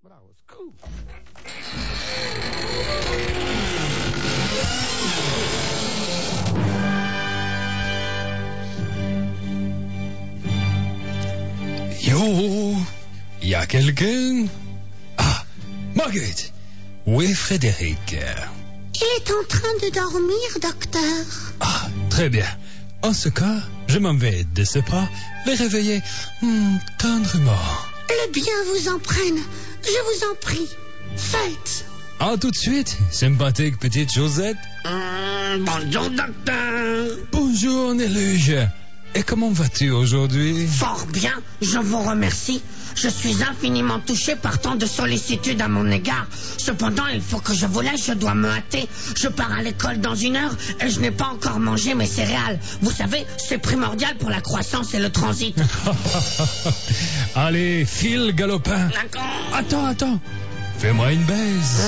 Bravo, cool. Yo, y a quelqu'un? Ah, Marguerite. Où est Frédéric? Il est en train de dormir, docteur. Ah, très bien. En ce cas, je m'en vais de ce pas le réveiller tendrement. Le bien vous en prenne. Je vous en prie. Faites. Ah, tout de suite, sympathique petite Josette. Bonjour, docteur. Bonjour, Néluge. Et comment vas-tu aujourd'hui? Fort bien, je vous remercie. Je suis infiniment touché par tant de sollicitude à mon égard. Cependant, il faut que je vous laisse, je dois me hâter. Je pars à l'école dans 1 heure et je n'ai pas encore mangé mes céréales. Vous savez, c'est primordial pour la croissance et le transit. Allez, file, galopin. Attends. Fais-moi une baise.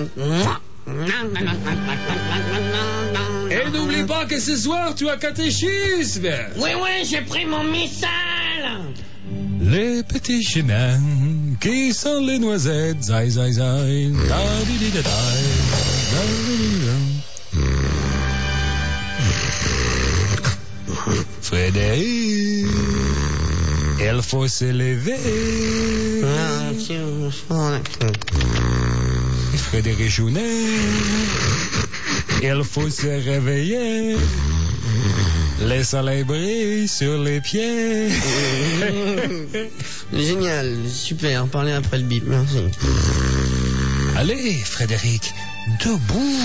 Et n'oublie pas que ce soir, tu as catéchisme. Oui, j'ai pris mon missal. Les petits chemins qui sont les noisettes. Zai, zai, zai. Frédéric, il faut se lever. Frédéric Jounet, il faut se réveiller. Le soleil brille sur les pieds. Génial, super, parlez après le bip, merci. Allez, Frédéric, debout.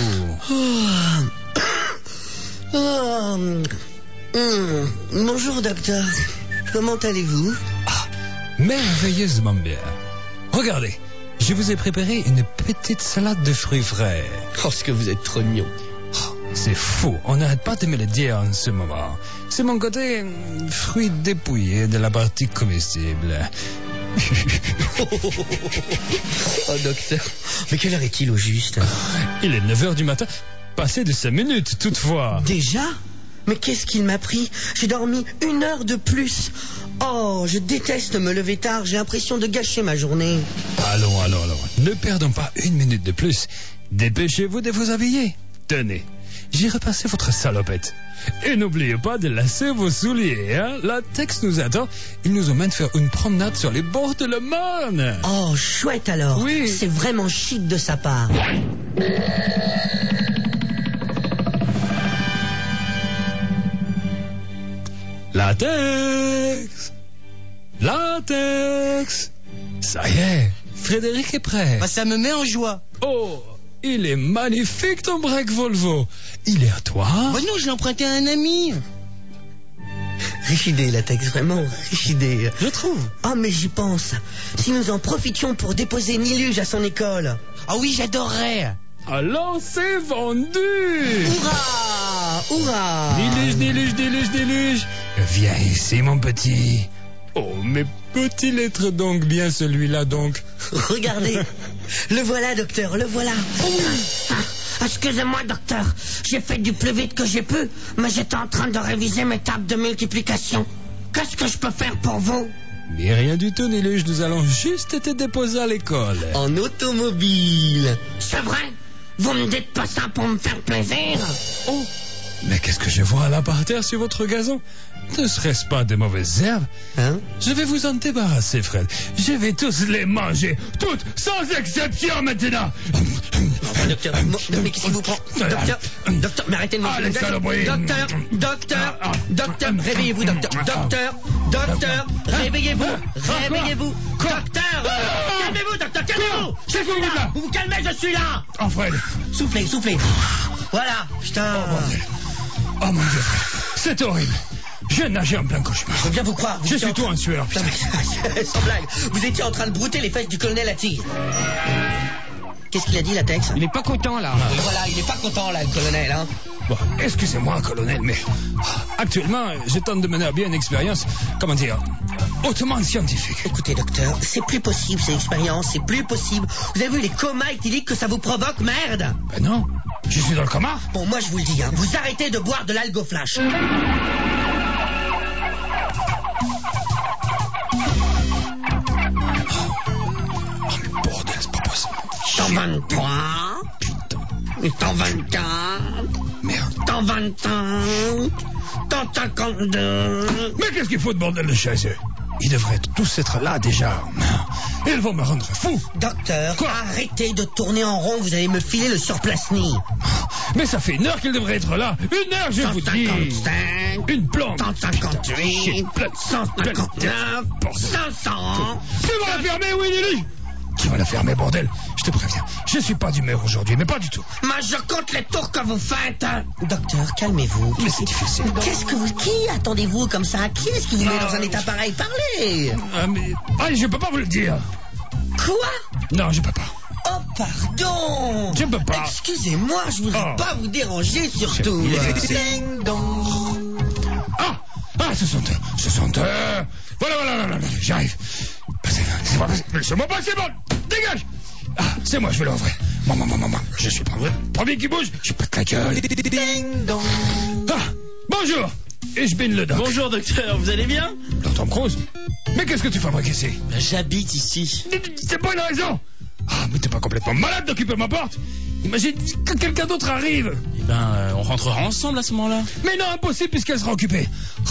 Bonjour, docteur. Comment allez-vous? Ah, merveilleusement bien. Regardez, je vous ai préparé une petite salade de fruits frais. Oh, ce que vous êtes trop mignon. C'est fou, on n'arrête pas de me le dire en ce moment. C'est mon côté fruit dépouillé de la partie comestible. Oh, docteur, mais quelle heure est-il au juste? Il est 9h du matin, passé de 5 minutes toutefois. Déjà? Mais qu'est-ce qu'il m'a pris? J'ai dormi 1 heure de plus. Oh, je déteste me lever tard, j'ai l'impression de gâcher ma journée. Allons, ne perdons pas 1 minute de plus. Dépêchez-vous de vous habiller. Tenez, j'ai repassé votre salopette. Et n'oubliez pas de lasser vos souliers, hein? La Tex nous attend. Il nous emmène faire une promenade sur les bords de la Marne. Oh, chouette alors. Oui. C'est vraiment chic de sa part. Latex. Ça y est, Frédéric est prêt. Ah, ça me met en joie. Oh, il est magnifique ton break Volvo. Il est à toi? Bah non, je l'ai emprunté à un ami. Riche idée, Latex, vraiment, riche idée. Je trouve. Ah, mais j'y pense. Si nous en profitions pour déposer Néluge à son école. Ah oui, j'adorerais. Alors c'est vendu. Hurrah. Néluge. Viens ici, mon petit. Oh, mes petits lettres donc, bien celui-là donc. Regardez. Le voilà, docteur, le voilà. Excusez-moi, docteur. J'ai fait du plus vite que j'ai pu, mais j'étais en train de réviser mes tables de multiplication. Qu'est-ce que je peux faire pour vous? Mais rien du tout, Néluge. Nous allons juste te déposer à l'école. En automobile. C'est vrai? Vous me dites pas ça pour me faire plaisir? Oh, mais qu'est-ce que je vois là par terre sur votre gazon? Ne serait-ce pas de mauvaises herbes? Hein? Je vais vous en débarrasser, Fred. Je vais tous les manger. Toutes, sans exception maintenant. Docteur, mais qu'est-ce qui vous prend? Docteur, mais arrêtez de manger. Allez, saloperie. Docteur, réveillez-vous, docteur, réveillez-vous. Docteur, calmez-vous, docteur, calmez-vous. Je suis là. Vous vous calmez, je suis là. Oh, Fred. Soufflez. Voilà, putain. Oh, mon Dieu, Fred. C'est horrible. Je nageais en plein cauchemar. Je veux bien vous croire. Je suis tout en sueur, putain. Sans blague, vous étiez en train de brouter les fesses du colonel Attille. Qu'est-ce qu'il a dit, Latex? Il est pas content, là. Et voilà, il est pas content, là, le colonel, hein. Bon, excusez-moi, colonel, mais actuellement, je tente de mener à bien une expérience, comment dire, hautement scientifique. Écoutez, docteur, c'est plus possible, ces expériences, c'est plus possible. Vous avez vu les comas éthyliques que ça vous provoque, merde? Ben non, je suis dans le coma. Bon, moi, je vous le dis, hein, vous arrêtez de boire de l'algoflash. 23. T'en 24. Merde. T'en 25. T'en 52. Mais qu'est-ce qu'il faut de bordel de chaise? Ils devraient tous être là déjà. Ils vont me rendre fou. Docteur, Quoi? arrêtez de tourner en rond, vous allez me filer le surplasnie. Mais ça fait 1 heure qu'ils devraient être là. 1 heure, je vous dis. 155. Une plante. 158. 159. 500. Tu vas la fermer, oui, Lily. Tu vas la fermer, bordel. Je te préviens. Je suis pas d'humeur aujourd'hui, mais pas du tout. Moi, je compte les tours que vous faites. Docteur, calmez-vous. Mais c'est difficile. Qu'est-ce que vous... Qui attendez-vous comme ça? Qui est-ce qui vous met dans un état pareil? Parlez! Mais... je peux pas vous le dire. Quoi? Non, je peux pas. Oh, pardon! Je peux pas. Excusez-moi, je voudrais pas vous déranger, surtout. Ding dong! Ah, ce sont eux. Ce sont eux. Voilà, j'arrive. C'est pas possible. Laissez-moi passer, bon. Dégage. Ah, c'est moi, je vais l'ouvrir. Maman. Je suis pas vrai. Premier qui bouge, je pète la gueule. Ding dong! Ah, bonjour. Ich bin le doc. Bonjour docteur, vous allez bien? Tom Cruise. Mais qu'est-ce que tu fabriques ici? J'habite ici. C'est pas une raison. Ah, mais t'es pas complètement malade d'occuper ma porte? Imagine que quelqu'un d'autre arrive. Eh ben, on rentrera ensemble à ce moment-là. Mais non, impossible puisqu'elle sera occupée.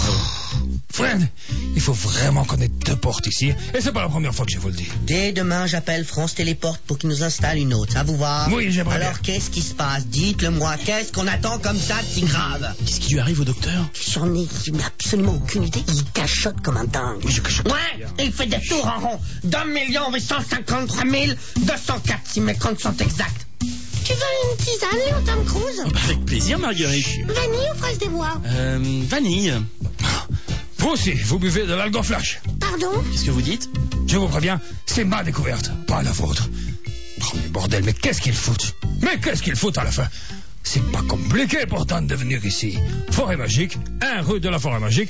Fred, il faut vraiment qu'on ait 2 portes ici. Et c'est pas la première fois que je vous le dis. Dès demain, j'appelle France Téléporte pour qu'il nous installe une autre. Ça vous va? Oui, j'aimerais Alors, bien. qu'est-ce qui se passe? Dites-le-moi. Qu'est-ce qu'on attend comme ça de si grave? Qu'est-ce qui lui arrive au docteur? J'en ai absolument aucune idée. Il cachotte comme un dingue. Ouais, il fait des tours en rond. d'1 853 204, si mes comptes sont exacts. Tu veux une tisane, Léo Tom Cruise? Avec plaisir, Marguerite. Vanille ou fraise des bois? Vanille. Vous aussi, vous buvez de l'algoflash. Pardon? Qu'est-ce que vous dites? Je vous préviens, c'est ma découverte, pas la vôtre. Oh, mais bordel, mais qu'est-ce qu'ils foutent? Mais qu'est-ce qu'ils foutent à la fin? C'est pas compliqué pourtant de venir ici. Forêt Magique, 1 rue de la Forêt Magique,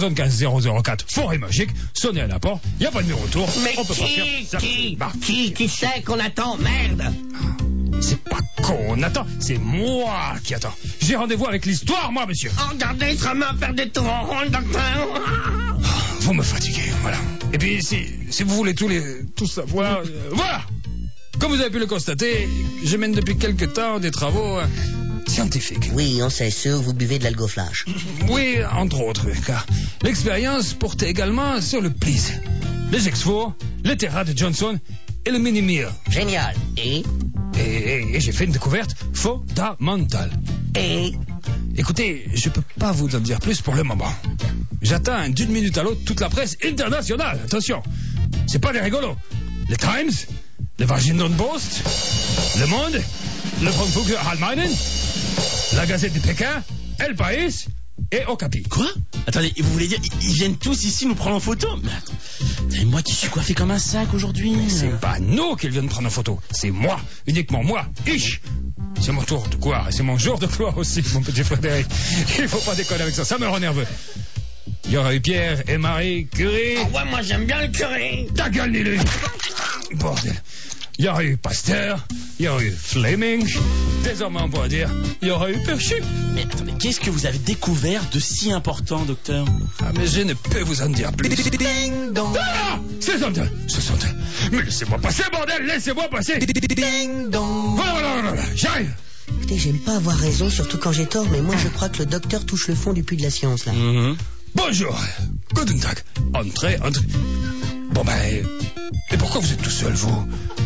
75004 Forêt Magique, sonnez à la porte, y a pas de numéro autour. Mais on peut partir. qui sait qu'on attend? Merde. C'est pas qu'on attend, c'est moi qui attends. J'ai rendez-vous avec l'histoire, moi, monsieur. Oh, regardez, il sera à faire des tours en rond, le docteur. Vous me fatiguez, voilà. Et puis, si vous voulez tout savoir, voilà. Comme vous avez pu le constater, je mène depuis quelque temps des travaux scientifiques. Oui, on sait sûr, vous buvez de l'algoflash. Oui, entre autres, car l'expérience portait également sur le Please, les X4, les Terra de Johnson et le Mini-Meal. Génial. Et j'ai fait une découverte fondamentale. Et Écoutez, je peux pas vous en dire plus pour le moment. J'attends d'une minute à l'autre toute la presse internationale. Attention, c'est pas des rigolos. Les Times, le Washington Post, Le Monde, le Frankfurter Allgemeinen, la Gazette de Pékin, El País et Okapi. Quoi? Attendez, vous voulez dire, ils viennent tous ici nous prendre en photo? Mais attends, c'est moi qui suis coiffé comme un sac aujourd'hui. C'est pas nous qui viennent prendre en photo, c'est moi, uniquement moi, ich. C'est mon tour de gloire et c'est mon jour de gloire aussi, mon petit Frédéric. Il faut pas déconner avec ça, ça me rend nerveux. Il y aura eu Pierre et Marie Curie. Ah ouais, moi j'aime bien le curé. Ta gueule, Lily. Bordel. Il y aura eu Pasteur, il y aura eu Fleming. Désormais, on pourra dire, il y aura eu Perchu. Mais attendez, qu'est-ce que vous avez découvert de si important, docteur? Ah, mais je ne peux vous en dire plus. ding dong! Ah, ce sont eux. Mais laissez-moi passer, bordel, laissez-moi passer. Ding dong! Voilà, j'arrive. Écoutez, j'aime pas avoir raison, surtout quand j'ai tort, mais moi je crois que le docteur touche le fond du puits de la science, là. Bonjour. Guten Tag. Entrez. Bon, ben, et pourquoi vous êtes tout seul, vous?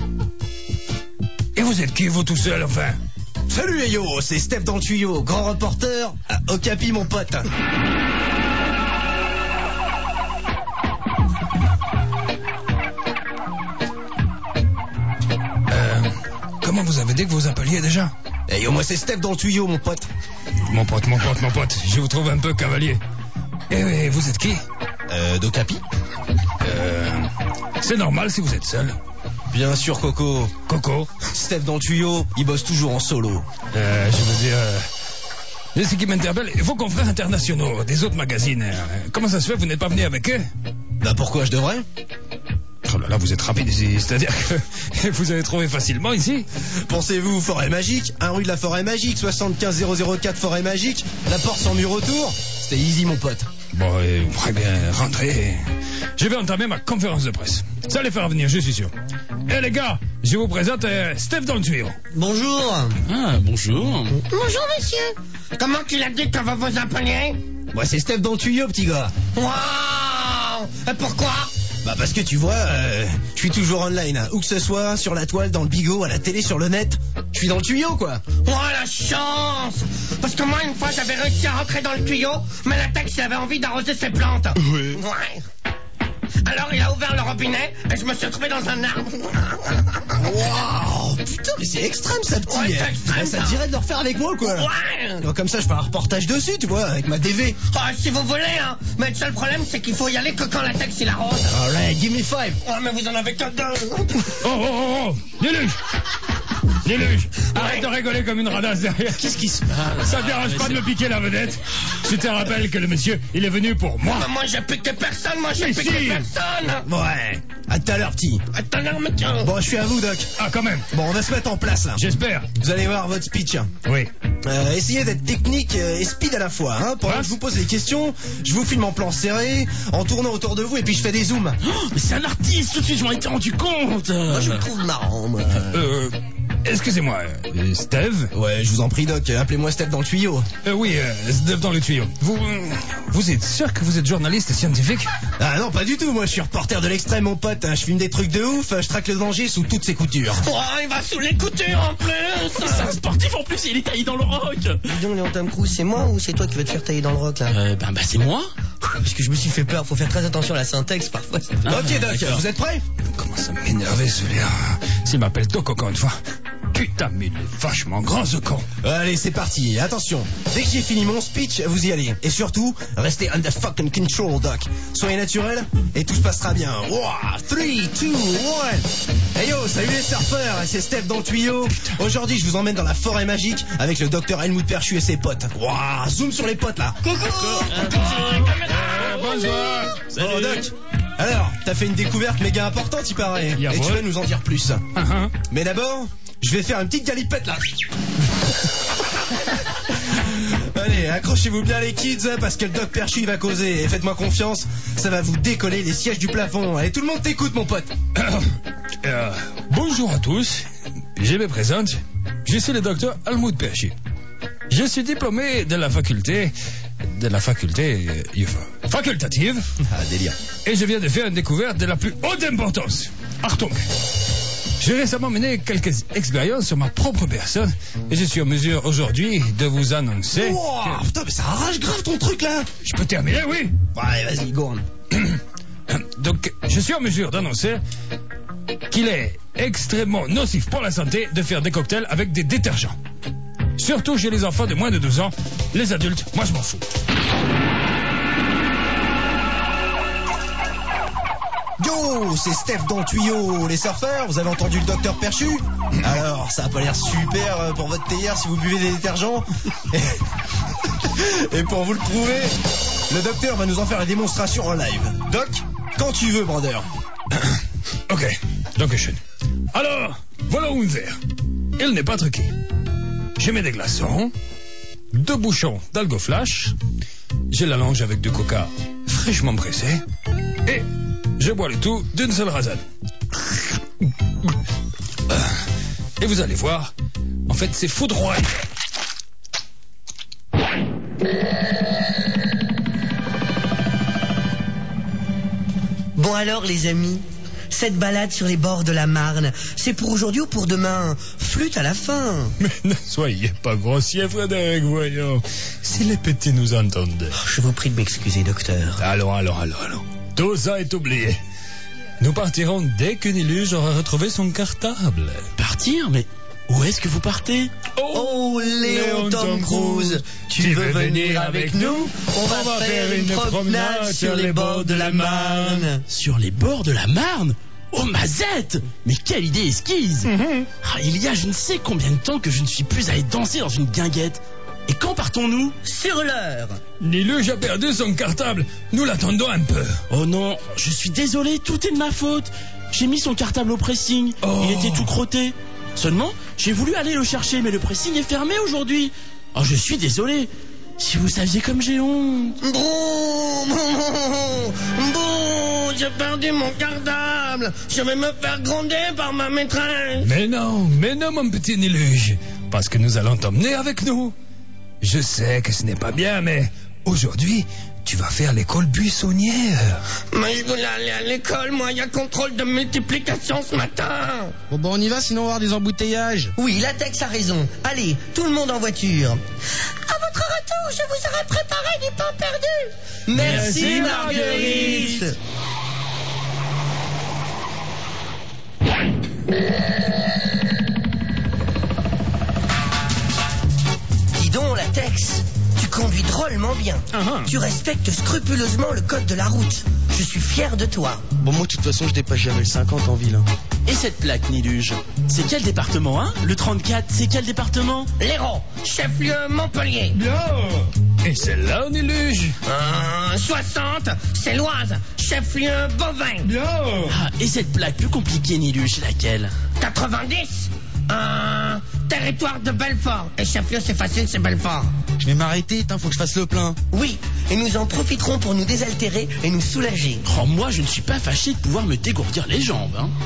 Et vous êtes qui, vous, tout seul, enfin? Salut Ayo, c'est Steph dans le tuyau, grand reporter à Okapi, mon pote. Comment vous avez dit que vous vous appeliez déjà? Ayo, moi c'est Steph dans le tuyau, mon pote. Mon pote, je vous trouve un peu cavalier. Et vous êtes qui? D'Okapi. C'est normal si vous êtes seul. Bien sûr, Coco. Coco? Steph dans le tuyau, il bosse toujours en solo. Je veux dire... ce qui m'interpelle, vos confrères internationaux, des autres magazines, comment ça se fait que vous n'êtes pas venu avec eux? Bah pourquoi je devrais? Oh là là, vous êtes rapide ici, c'est-à-dire que vous avez trouvé facilement ici? Pensez-vous Forêt Magique, 1 rue de la Forêt Magique, 75004 Forêt Magique, la porte sans mur autour? C'était easy, mon pote. Bon, vous pourrez bien rentrer. Je vais entamer ma conférence de presse. Ça les fera venir, je suis sûr. Eh les gars, je vous présente Steph dans le tuyau. Bonjour. Ah, bonjour. Bonjour, monsieur. Comment tu l'as dit qu'on va vous appeler? Moi, c'est Steph dans le tuyau, petit gars. Waouh! Et pourquoi? Bah parce que tu vois, je suis toujours online, hein. Où que ce soit, sur la toile, dans le bigot, à la télé, sur le net, je suis dans le tuyau, quoi. Oh la chance! Parce que moi une fois j'avais réussi à rentrer dans le tuyau, mais la taxe avait envie d'arroser ses plantes. Oui. Ouais. Alors il a ouvert le robinet et je me suis retrouvé dans un arbre. Waouh, putain, mais c'est extrême, ça, petit. Ouais, c'est extrême, ça ça. te dirait de le refaire avec moi, quoi. Ouais. Alors, comme ça, je fais un reportage dessus, tu vois, avec ma DV. Oh, si vous voulez, hein. Mais le seul problème c'est qu'il faut y aller que quand la taxe il arrose. Alright, give me 5. Oh mais vous en avez que 2. Oh, Niluge, arrête de rigoler comme une radasse derrière. Qu'est-ce qui se passe? Ça te dérange pas de me piquer la vedette? Je te rappelle que le monsieur, il est venu pour moi. Mais moi j'ai piqué personne, moi j'ai Mais piqué si. personne. Ouais, à tout à l'heure, petit. Attends, non, mais tiens. Bon, je suis à vous, Doc. Ah, quand même. Bon, on va se mettre en place, là. J'espère. Vous allez voir votre speech. Oui. Essayez d'être technique et speed à la fois. Hein. Pendant Ouais. que je vous pose les questions, je vous filme en plan serré, en tournant autour de vous, et puis je fais des zooms. Oh, mais c'est un artiste, tout de suite, je m'en étais rendu compte. Moi, je me trouve marrant, moi. Excusez-moi, Steve? Ouais, je vous en prie, Doc, appelez-moi Steph dans le tuyau. Oui, Steve dans le tuyau. Vous êtes sûr que vous êtes journaliste scientifique? Ah non, pas du tout, moi je suis reporter de l'extrême, mon pote. Hein. Je filme des trucs de ouf, je traque le danger sous toutes ses coutures. Oh, il va sous les coutures en plus. C'est un sportif en plus, il est taillé dans le rock. Dis donc, Léon Tom Cruise, c'est moi ou c'est toi qui vas te faire tailler dans le rock, là? Bah c'est moi. Parce que je me suis fait peur, faut faire très attention à la syntaxe, parfois. Ça fait... Ok, Doc, d'accord. vous êtes prêts? Comment ça m'énervait celui-là? S'il m'appelle Doc encore une fois. Putain, mais il est vachement grand ce con. Allez, c'est parti, attention. Dès que j'ai fini mon speech, vous y allez. Et surtout, restez under fucking control, Doc. Soyez naturel et tout se passera bien. 3, 2, 1. Hey yo, salut les surfeurs, c'est Steph dans le tuyau. Aujourd'hui, je vous emmène dans la forêt magique avec le docteur Helmut Perchu et ses potes. Wow, zoom sur les potes là. Bonjour. Oh, Doc. Alors, t'as fait une découverte méga importante, il paraît. Yeah, et tu ouais. vas nous en dire plus. Mais d'abord, je vais faire une petite galipette là. Allez, accrochez-vous bien les kids, parce que le Doc Perchu il va causer. Et faites-moi confiance, ça va vous décoller les sièges du plafond. Allez, tout le monde t'écoute, mon pote. Bonjour à tous. Je me présente. Je suis le docteur Helmut Perchu. Je suis diplômé de la faculté facultative. Ah, délire. Et je viens de faire une découverte de la plus haute importance. Achtung! J'ai récemment mené quelques expériences sur ma propre personne et je suis en mesure aujourd'hui de vous annoncer... Wow, putain, mais ça arrache grave ton truc là. Je peux terminer, oui? Ouais, vas-y, go on. Donc, je suis en mesure d'annoncer qu'il est extrêmement nocif pour la santé de faire des cocktails avec des détergents. Surtout chez les enfants de moins de 12 ans. Les adultes, moi je m'en fous. Yo, c'est Steph dans le tuyau. Les surfeurs, vous avez entendu le docteur Perchu? Alors, ça a pas l'air super pour votre théière si vous buvez des détergents. Et pour vous le prouver, le docteur va nous en faire la démonstration en live. Doc, quand tu veux, brother. Ok, dankeschön. Alors, voilà un verre. Il n'est pas truqué. Je mets des glaçons, 2 bouchons d'algoflash, je l'allonge avec du coca fraîchement pressé, et je bois le tout d'une seule rasade. Et vous allez voir, en fait c'est foudroyant. Bon alors, les amis, cette balade sur les bords de la Marne, c'est pour aujourd'hui ou pour demain? Flûte à la fin. Mais ne soyez pas grossier, Frédéric, voyons. Si les petits nous entendent. Je vous prie de m'excuser, docteur. Allons. Tout ça est oublié. Nous partirons dès que Niluge aura retrouvé son cartable. Partir? Mais où est-ce que vous partez? Oh, Léon Tom Cruise, tu veux venir avec nous? On va faire une promenade sur les bords de la Marne. Sur les bords de la Marne? Oh, Mazette! Mais quelle idée esquisse! Ah, il y a je ne sais combien de temps que je ne suis plus allé danser dans une guinguette. Et quand partons-nous? Sur l'heure. Niluge a perdu son cartable. Nous l'attendons un peu. Oh non, je suis désolé, tout est de ma faute. J'ai mis son cartable au pressing. Oh. Il était tout crotté. Seulement, j'ai voulu aller le chercher, mais le pressing est fermé aujourd'hui. Oh, je suis désolé. Si vous saviez comme j'ai honte. J'ai perdu mon cartable. Je vais me faire gronder par ma maîtresse. Mais non, mon petit Niluge, parce que nous allons t'emmener avec nous. Je sais que ce n'est pas bien, mais aujourd'hui, tu vas faire l'école buissonnière. Mais je voulais aller à l'école, moi, il y a contrôle de multiplication ce matin. Bon, on y va, sinon on va avoir des embouteillages. Oui, la Tex a raison. Allez, tout le monde en voiture. À votre retour, je vous aurai préparé du pain perdu. Merci, Marguerite. Dis donc, la Tex, tu conduis drôlement bien. Tu respectes scrupuleusement le code de la route. Je suis fier de toi. Bon, moi, de toute façon, je dépasse jamais le 50 en ville. Et cette plaque, Niluge, c'est quel département, hein? Le 34, c'est quel département? L'Hérault, chef-lieu Montpellier. Et celle-là, Niluge? 60, c'est l'Oise, chef-lieu Bovin. Ah, et cette plaque plus compliquée, Niluge, c'est laquelle? 90, territoire de Belfort. Et chef-lieu, c'est facile, c'est Belfort. Je vais m'arrêter, faut que je fasse le plein. Oui, et nous en profiterons pour nous désaltérer et nous soulager. Oh, moi, je ne suis pas fâché de pouvoir me dégourdir les jambes, hein.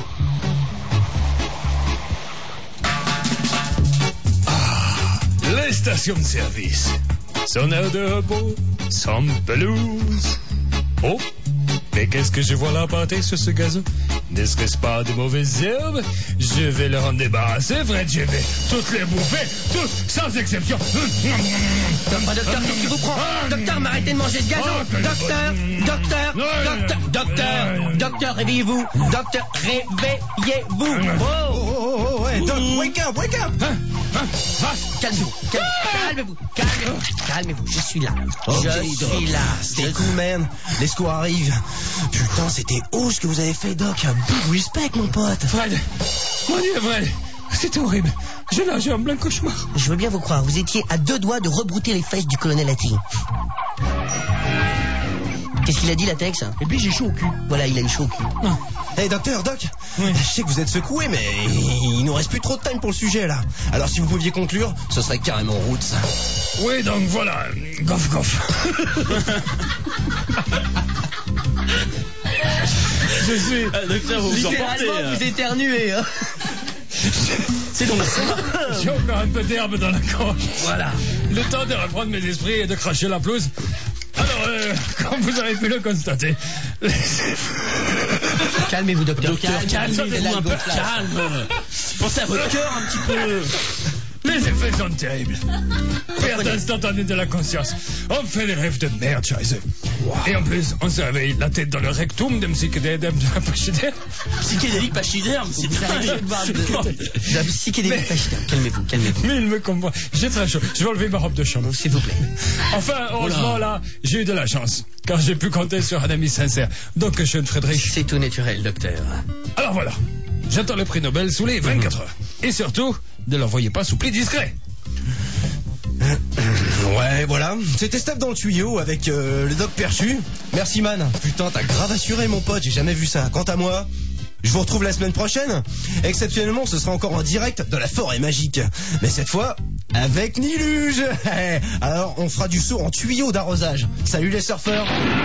Les stations de service. Son air de repos, sans pelouse. Oh, mais qu'est-ce que je vois là apparaître sur ce gazon? Ne serait-ce pas de mauvaises herbes? Je vais leur en débarrasser, Fred, je vais toutes les bouffer, toutes, sans exception. Docteur, qu'est-ce qui vous prend? Docteur, m'arrêtez de manger ce gazon. Docteur, réveillez-vous. Docteur, réveillez-vous. Oh, ouais, Doc, wake up. Calmez-vous, je suis là. Je suis là. C'est cool, man. L'esco arrive. Putain, c'était haut ce que vous avez fait, Doc. Big respect, mon pote. Fred, mon Dieu, Fred, c'est horrible. J'ai nagé en plein cauchemar. Je veux bien vous croire, vous étiez à 2 doigts de rebrouter les fesses du colonel Hattie. Qu'est-ce qu'il a dit, la Tex? Et puis j'ai chaud au cul. Voilà, il a eu chaud au cul. Hey, docteur, Doc. Oui. Je sais que vous êtes secoué, mais il nous reste plus trop de time pour le sujet, là. Alors, si vous pouviez conclure, ce serait carrément route, ça. Oui, donc voilà. Goff. Je suis... docteur, vous vous emportez. Vous éternuez, hein. C'est donc ça. J'ai encore un peu d'herbe dans la gorge. Voilà. Le temps de reprendre mes esprits et de cracher la pelouse. Alors, comme vous avez pu le constater... Calmez-vous, docteur. Calmez-vous un peu. Calme. Pensez à votre cœur un petit peu. Les effets sont terribles. Perte instantanée de la conscience. On fait des rêves de merde, scheiße. Et en plus, on se réveille la tête dans le rectum d'un psychédélique pachyderme. Psychédélique pachyderme, c'est La psychédélique pachyderme. Calmez-vous. Mais il me comprend. J'ai très chaud. Je vais enlever ma robe de chambre. S'il vous plaît. Enfin, heureusement, là, j'ai eu de la chance. Car j'ai pu compter sur un ami sincère. Donc, jeune Frédéric. C'est tout naturel, docteur. Alors voilà. J'attends le prix Nobel sous les 24 heures. Et surtout, ne l'envoyez pas sous pli discret. Ouais, voilà. C'était Steph dans le tuyau avec le doc perchu. Merci, man. Putain, t'as grave assuré, mon pote. J'ai jamais vu ça. Quant à moi, je vous retrouve la semaine prochaine. Exceptionnellement, ce sera encore en direct de la forêt magique. Mais cette fois, avec Niluge. Alors, on fera du saut en tuyau d'arrosage. Salut les surfeurs.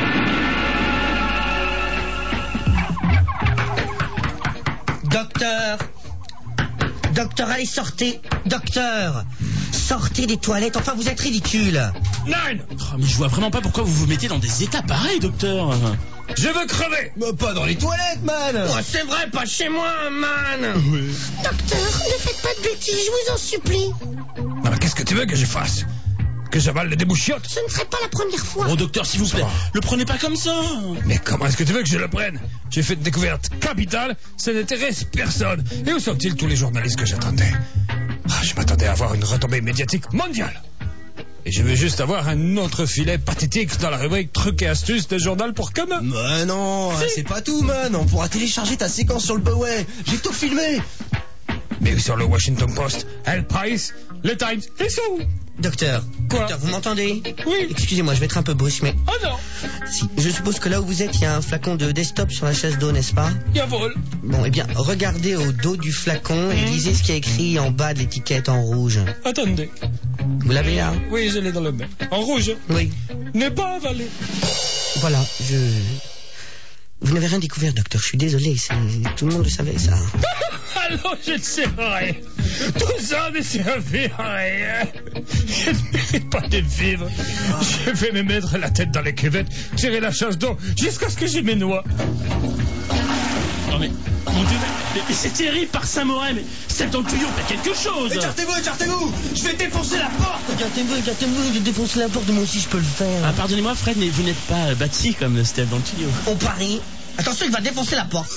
Docteur, allez, sortez. Docteur, sortez des toilettes. Enfin, vous êtes ridicule. Nine. Oh, mais je vois vraiment pas pourquoi vous vous mettez dans des états pareils, docteur. Je veux crever. Pas dans les toilettes, man. Oh, c'est vrai, pas chez moi, man. Oui. Docteur, ne faites pas de bêtises, je vous en supplie. Non, mais qu'est-ce que tu veux que je fasse? Que j'avale les débouchiottes? Ce ne serait pas la première fois. Oh, docteur, s'il vous plaît, le prenez pas comme ça. Mais comment est-ce que tu veux que je le prenne? J'ai fait une découverte capitale, ça n'intéresse personne. Et où sont-ils tous les journalistes que j'attendais? Je m'attendais à avoir une retombée médiatique mondiale. Et je veux juste avoir un autre filet pathétique dans la rubrique trucs et astuces de journal pour commun. Mais non, c'est pas tout, man. On pourra télécharger ta séquence sur le Poway. J'ai tout filmé. Mais sur le Washington Post, El Price, le Times, ils sont où? Docteur. Quoi? Docteur, vous m'entendez? Oui. Excusez-moi, je vais être un peu brusque, mais... Oh non. Si, je suppose que là où vous êtes, il y a un flacon de desktop sur la chaise d'eau, n'est-ce pas? Jawohl. Bon, eh bien, regardez au dos du flacon et lisez ce qui est écrit en bas de l'étiquette en rouge. Attendez. Vous l'avez là? Oui, je l'ai dans le bec. En rouge. Oui. Ne pas avaler. Voilà, Vous n'avez rien découvert, docteur, je suis désolé, tout le monde le savait, ça. Alors je ne sais rien. Tout ça ne servait à rien. Je ne mérite pas de vivre. Je vais me mettre la tête dans les crevettes, tirer la chasse d'eau jusqu'à ce que j'ai mes noix. Non mais, mon Dieu, mais c'est terrible par Saint-Morin, mais c'est dans le tuyau, faites quelque chose. Écartez-vous, je vais défoncer la porte. Écartez-vous, je défonce la porte, moi aussi je peux le faire. Ah, pardonnez-moi Fred, mais vous n'êtes pas bâti comme Steph dans le tuyau. On parie. Attention, il va défoncer la porte.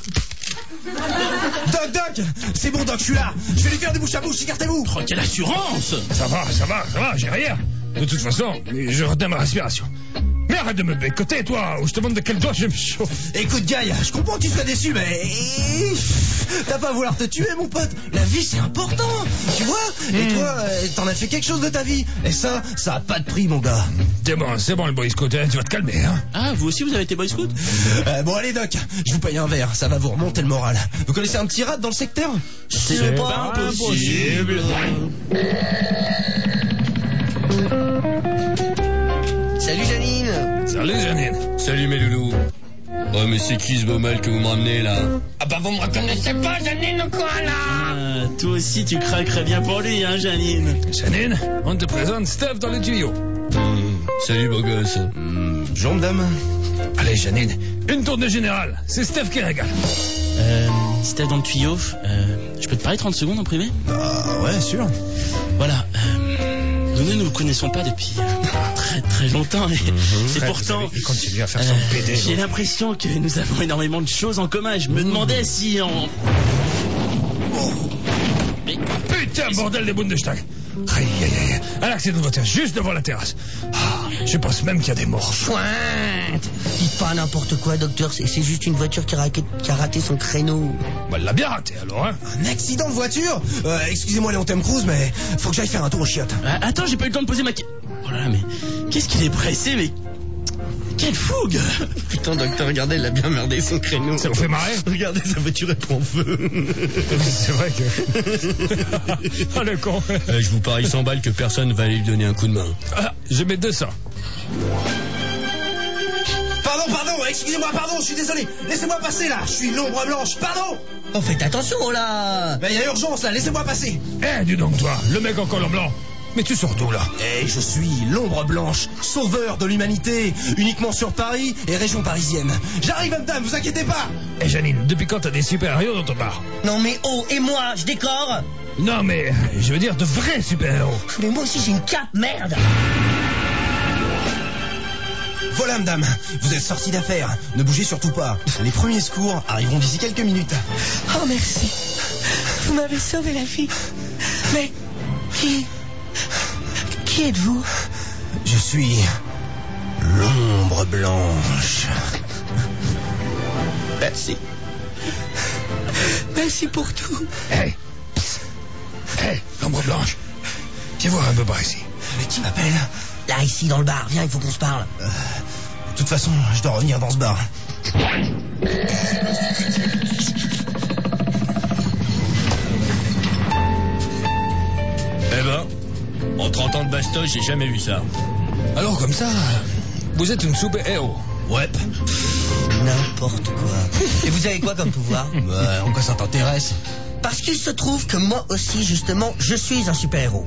Doc, c'est bon Doc, je suis là. Je vais lui faire des bouche à bouche, écartez-vous. Oh, quelle assurance. Ça va, j'ai rien. De toute façon, je retiens ma respiration. Mais arrête de me bécoter, toi, ou je te demande de quel doigt je me chauffe. Écoute, Guy, je comprends que tu sois déçu, mais... T'as pas à vouloir te tuer, mon pote. La vie, c'est important, tu vois. Et toi, t'en as fait quelque chose de ta vie. Et ça a pas de prix, mon gars. C'est bon, le boy scout, hein, tu vas te calmer, hein. Ah, vous aussi, vous avez été boy scout? Bon, allez, Doc, je vous paye un verre, ça va vous remonter le moral. Vous connaissez un petit rat dans le secteur? C'est pas impossible. Salut, Janine. Salut, Janine. Salut mes loulous. Oh mais c'est qui ce beau mal que vous me ramenez là? Ah bah vous me reconnaissez pas, Janine ou quoi là? Ah, toi aussi tu craquerais bien pour lui, hein, Janine. Janine, on te présente Steph dans le tuyau. Salut beau gosse. Bonjour, madame. Allez, Janine, une tournée générale. C'est Steph qui régale. Steph dans le tuyau, je peux te parler 30 secondes en privé? Ah ouais, sûr. Voilà, nous ne nous connaissons pas depuis très très longtemps et pourtant Il continue à faire son PD. j'ai l'impression que nous avons énormément de choses en commun. Je me demandais si on... Mais... Putain, bordel des Bundestag. Aïe, aïe, aïe. Un accident de voiture juste devant la terrasse. Ah, je pense même qu'il y a des morts. Pointe. Dites pas n'importe quoi, docteur, c'est juste une voiture qui a raté son créneau. Bah, elle l'a bien raté alors, hein. Un accident de voiture? Excusez-moi, Léon Tom Cruise, mais faut que j'aille faire un tour aux chiottes. Attends, j'ai pas eu le temps de poser ma... Oh là là, mais qu'est-ce qu'il est pressé, mais... Quelle fougue! Putain, docteur, regardez, il a bien merdé son créneau. Ça vous fait marrer? Regardez, sa voiture, elle prend feu. C'est vrai que... Ah, le con. Je vous parie 100 balles que personne va aller lui donner un coup de main. Ah, je mets 200. Pardon, excusez-moi, je suis désolé. Laissez-moi passer là, je suis l'ombre blanche, pardon. Oh, faites attention là. Mais il y a urgence là, laissez-moi passer. Dis donc toi, le mec en collant blanc. Mais tu sors d'où là? Je suis l'ombre blanche, sauveur de l'humanité, uniquement sur Paris et région parisienne. J'arrive, madame, vous inquiétez pas. Janine, depuis quand t'as des super-héros dans ton bar? Non mais oh, et moi, je décore. Non mais, je veux dire de vrais super-héros. Mais moi aussi j'ai une cape, merde. Voilà, madame, vous êtes sortie d'affaire. Ne bougez surtout pas. Les premiers secours arriveront d'ici quelques minutes. Oh merci. Vous m'avez sauvé la vie. Mais qui êtes-vous? Je suis l'ombre blanche. Merci. Merci pour tout. Hey, l'ombre blanche. Viens voir un peu par ici. Mais qui m'appelle? Là, ici, dans le bar. Viens, il faut qu'on se parle. De toute façon, je dois revenir dans ce bar. Eh ben, en 30 ans de bastos, j'ai jamais vu ça. Alors comme ça, vous êtes une super-héros? Ouais. N'importe quoi. Et vous avez quoi comme pouvoir? En quoi ça t'intéresse? Parce qu'il se trouve que moi aussi, justement, je suis un super-héros.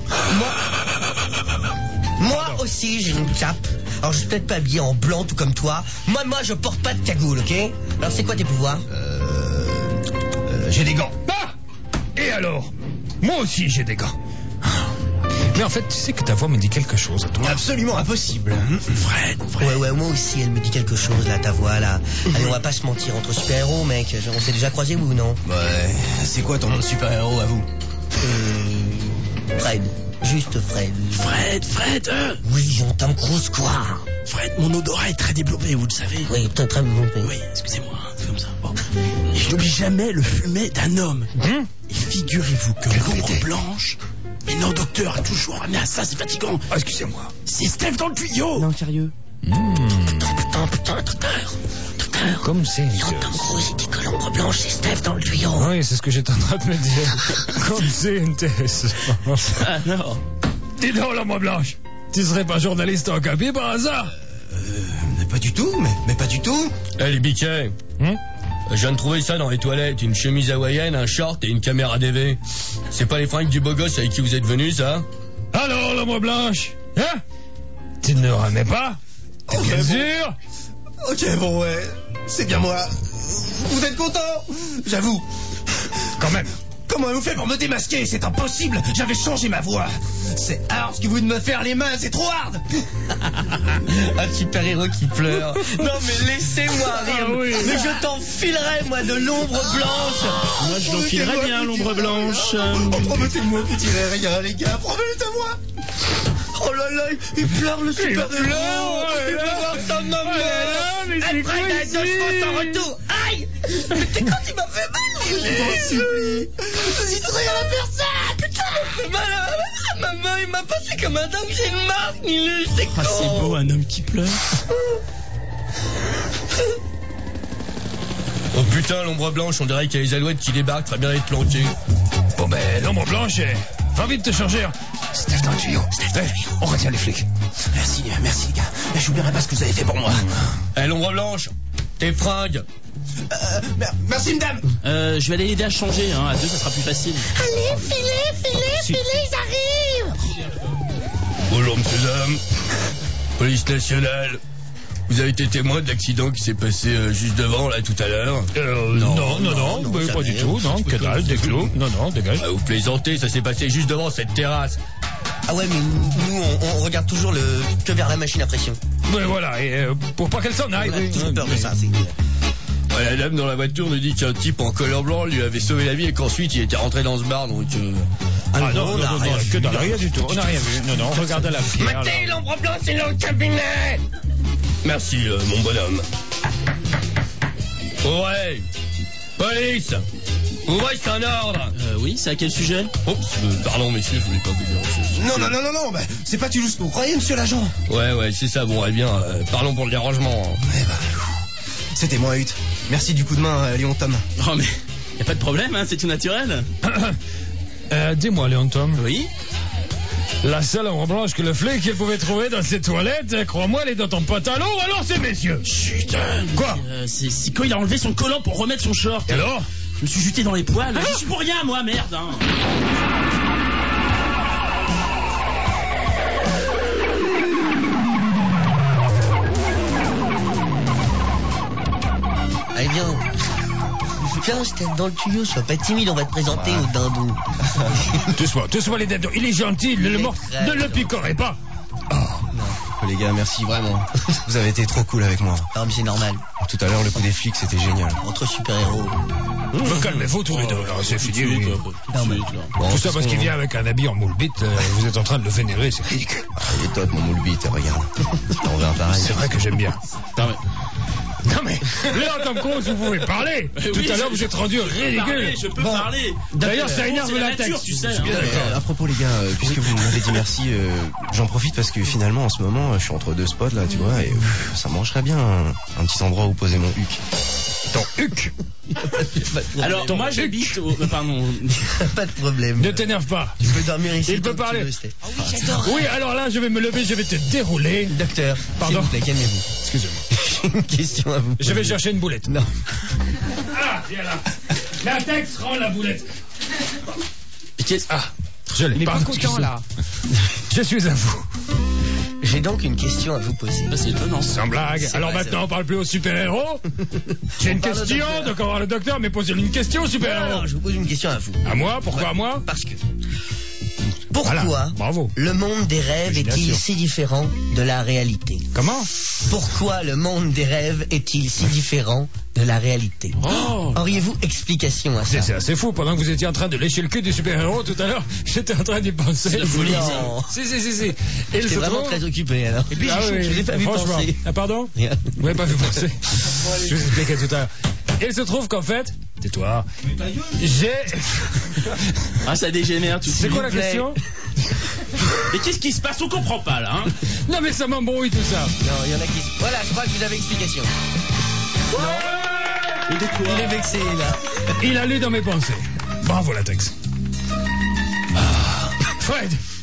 Moi aussi, j'ai une cape. Alors, je suis peut-être pas habillé en blanc, tout comme toi. Moi, je porte pas de cagoule, ok? Alors, c'est quoi tes pouvoirs? J'ai des gants. Ah! Et alors? Moi aussi, j'ai des gants. Mais en fait, tu sais que ta voix me dit quelque chose à toi. Absolument impossible. Fred. Ouais, moi aussi, elle me dit quelque chose, là, ta voix, là. Allez, on va pas se mentir, entre super-héros, mec. On s'est déjà croisés, vous, non? Ouais. C'est quoi ton nom de super-héros à vous? Fred. Juste Fred. Fred. Oui, on Tom Cruise, quoi. Fred, mon odorat est très développé, vous le savez. Oui, peut-être très développé. Oui, excusez-moi, c'est comme ça. Bon. Et je n'oublie jamais le fumet d'un homme. Et figurez-vous que l'ombre blanche... Mais non, docteur, a toujours ramené à ça, c'est fatigant. Ah, excusez-moi. C'est Steph dans le tuyau. Non, sérieux. Putain, docteur. Comme c'est... Tom Cruise, il dit que l'ombre blanche, c'est Steph dans le tuyau. Oui, c'est ce que j'étais en train de me dire. Comme c'est une thèse. Ah non. Dis donc, l'ombre blanche. Tu serais pas journaliste en copie par hasard? Pas du tout, mais pas du tout. Eh, les biquets. Je viens de trouver ça dans les toilettes. Une chemise hawaïenne, un short et une caméra DV. C'est pas les fringues du beau gosse avec qui vous êtes venu, ça? Alors, l'ombre blanche, hein? Tu ne remets pas? T'es bien sûr? Ok, bon, ouais. C'est bien moi. Vous êtes content? J'avoue. Quand même. Comment vous faites pour me démasquer? C'est impossible. J'avais changé ma voix. C'est hard ce que vous venez de me faire, les mains. C'est trop hard. Un super-héros qui pleure. Non mais laissez-moi rire. Ah oui. Mais je t'enfilerai moi de l'ombre blanche. Moi, je l'enfilerais bien, l'ombre blanche. Promettez-moi que vous tirez rien, les gars. Promettez-moi. Oh là là, il pleure le super-héros. Il veut voir sa maman. Elle prend la dose en retour. Aïe. Mais t'es quand il m'a fait mal. Je t'en supplie. Je dis rien à personne. Putain, il m'a fait mal. Maman, il m'a passé comme un dingue. J'ai une marque, Nilus, c'est con. Ah, c'est beau, un homme qui pleure. Oh putain, l'ombre blanche, on dirait qu'il y a les alouettes qui débarquent. Très bien être planquées. Bon ben, l'ombre blanche, va vite te changer. Steph dans le tuyau. On retient les flics. Merci les gars. J'oublierai pas ce que vous avez fait pour moi. Eh, l'ombre blanche, tes fringues. Merci madame. Je vais aller l'aider à changer, hein. À deux, ça sera plus facile. Allez, filez, ils arrivent. Bonjour, monsieur, dames. Police nationale. Vous avez été témoin de l'accident qui s'est passé juste devant, là, tout à l'heure? Non, mais pas du tout, non, que dalle, des clous. Non, dégage. Vous plaisantez, ça s'est passé juste devant cette terrasse. Ah ouais, mais nous, on regarde toujours que vers la machine à pression. Mais voilà, et pour pas qu'elle s'en aille. On a toujours peur de ça, c'est... Ouais, la dame dans la voiture nous dit qu'un type en collant blanc lui avait sauvé la vie et qu'ensuite il était rentré dans ce bar, donc... Non, que dalle, rien du tout, on n'a rien vu. Non, regarde à la pierre. Matez, l'ombre blanche est dans le cabinet. Merci, mon bonhomme. Ouais. Police. Ouvrez, c'est un ordre. Oui, c'est à quel sujet? Oups, pardon, messieurs, je voulais pas vous déranger. Non, bah, c'est pas tout ce que vous croyez, monsieur l'agent. Ouais, c'est ça, bon, eh bien, parlons pour le dérangement. C'était moi, Hutt. Merci du coup de main, Léon Tom. Oh, mais y a pas de problème, hein, c'est tout naturel. Dis-moi, Léon Tom. Oui? La seule ombre blanche que le flic qu'il pouvait trouver dans ses toilettes, crois-moi, elle est dans ton pantalon, alors c'est messieurs. Chut. Quoi? C'est quand il a enlevé son collant pour remettre son short. Et alors? Je me suis jeté dans les poils. J'y suis pour rien, moi, merde. Hein. Allez, viens. Viens, je t'aide dans le tuyau, sois pas timide, on va te présenter au dindon. Doucement les dindons, il est gentil, le mort, ne le picorez pas. Non, les gars, merci vraiment. Vous avez été trop cool avec moi. Non, mais c'est normal. Tout à l'heure, le coup des flics, c'était génial. Entre super-héros. Calmez-vous tous les deux, là, c'est fini. Tout ça parce qu'il vient avec un habit en moule bite, vous êtes en train de le vénérer, c'est ridicule. Il est top, mon moule bite, regarde. On va pareil. C'est vrai que j'aime bien. Non mais, là, Tom Cruise, vous pouvez parler. Tout à l'heure, vous êtes rendu ridicule. Je peux parler. D'ailleurs, ça énerve la tête. Tu sais. À propos, les gars, puisque vous m'avez dit merci, j'en profite parce que finalement, en ce moment, je suis entre deux spots, là, tu vois, et ça mangerait bien un petit endroit où poser mon huc. Ton huc. Alors, moi, j'habite au... Pardon. Pas de problème. Ne t'énerve pas. Tu peux dormir ici. Il peut parler. Ah oui, j'adore. Oui, alors là, je vais me lever, je vais te dérouler. Docteur, pardon. S'il vous plaît, calmez-vous. Excusez-moi. J'ai une question à vous poser. Je vais chercher une boulette. Non. Ah, viens là. Latex, rends la boulette. Je l'ai. Mais Pas content, là. Je suis à vous. J'ai donc une question à vous poser. C'est étonnant. Sans blague. Alors vrai, maintenant, on parle plus au super-héros. J'ai une parle au question, docteur. donc on va voir le docteur, mais posez-lui une question au super-héros. Alors, je vous pose une question à vous. À moi? Pourquoi à moi? Parce que... Pourquoi Voilà. Bravo. le monde des rêves est-il Imagination. si différent de la réalité? Comment? Pourquoi le monde des rêves est-il si différent de la réalité? Auriez-vous explication à ça? C'est assez fou. Pendant que vous étiez en train de lécher le cul du super-héros tout à l'heure, j'étais en train d'y penser. C'est la folie, Non. Si. Et il J'étais se vraiment trouve... très occupé alors. Et puis je l'ai pas vu franchement. penser. Ah pardon? Rien. Vous m'avez pas vu penser. Je vous expliquais tout à l'heure. Et il se trouve qu'en fait... Tais-toi. J'ai... Ah, ça dégénère tout de C'est suite. quoi la question? Mais qu'est-ce qui se passe? On comprend pas, là, hein. Non mais ça m'embrouille tout ça. Non, il y en a qui... Voilà, je crois que vous avez explication. Et de quoi? Il est vexé là. Il a lu dans mes pensées. Bravo, Latex. Fred,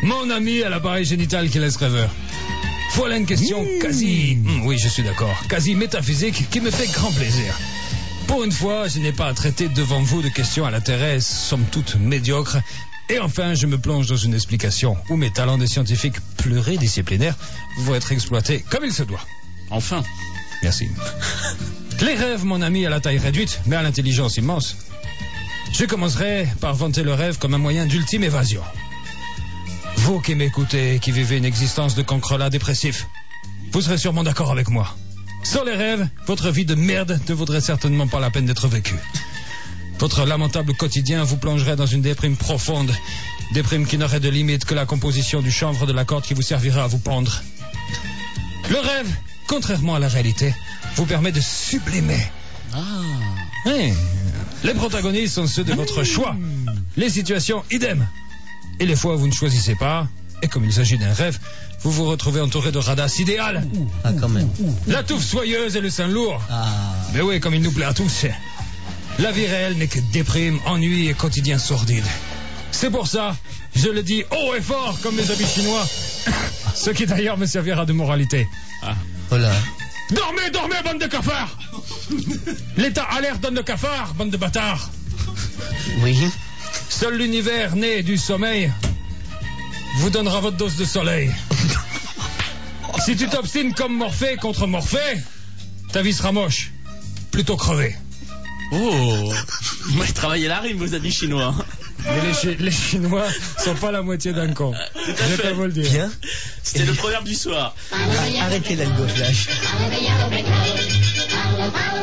mon ami à l'appareil génital qui laisse rêveur. Voilà une question quasi... oui, je suis d'accord. Quasi métaphysique qui me fait grand plaisir. Pour une fois, je n'ai pas à traiter devant vous de questions à l'intérêt, somme toute médiocres. Et enfin, je me plonge dans une explication où mes talents de scientifique pluridisciplinaires vont être exploités comme il se doit. Enfin. Merci. Les rêves, mon ami, à la taille réduite, mais à l'intelligence immense. Je commencerai par vanter le rêve comme un moyen d'ultime évasion. Vous qui m'écoutez, qui vivez une existence de cancrelat dépressif, vous serez sûrement d'accord avec moi. Sans les rêves, votre vie de merde ne vaudrait certainement pas la peine d'être vécue. Votre lamentable quotidien vous plongerait dans une déprime profonde, déprime qui n'aurait de limite que la composition du chanvre de la corde qui vous servira à vous pendre. Le rêve, contrairement à la réalité, vous permet de sublimer. Oui. Les protagonistes sont ceux de votre choix. Les situations, idem. Et les fois où vous ne choisissez pas, et comme il s'agit d'un rêve, vous vous retrouvez entouré de radasses idéales. Ah, quand même. La touffe soyeuse et le sein lourd. Mais oui, comme il nous plaît à tous. La vie réelle n'est que déprime, ennui et quotidien sordide. C'est pour ça, je le dis haut et fort comme mes amis chinois, ce qui d'ailleurs me servira de moralité. Voilà. Dormez, dormez, bande de cafards. L'état alerte donne le cafard, bande de bâtards. Oui. Seul l'univers né du sommeil vous donnera votre dose de soleil. Si tu t'obstines comme Morphée contre Morphée, ta vie sera moche, plutôt crevée. Oh, moi je travaillais la rime, vos amis chinois. Mais les Chinois sont pas la moitié d'un con. Je vais pas vous le dire. Bien. C'était le proverbe du soir. Arrêtez l'algo flash.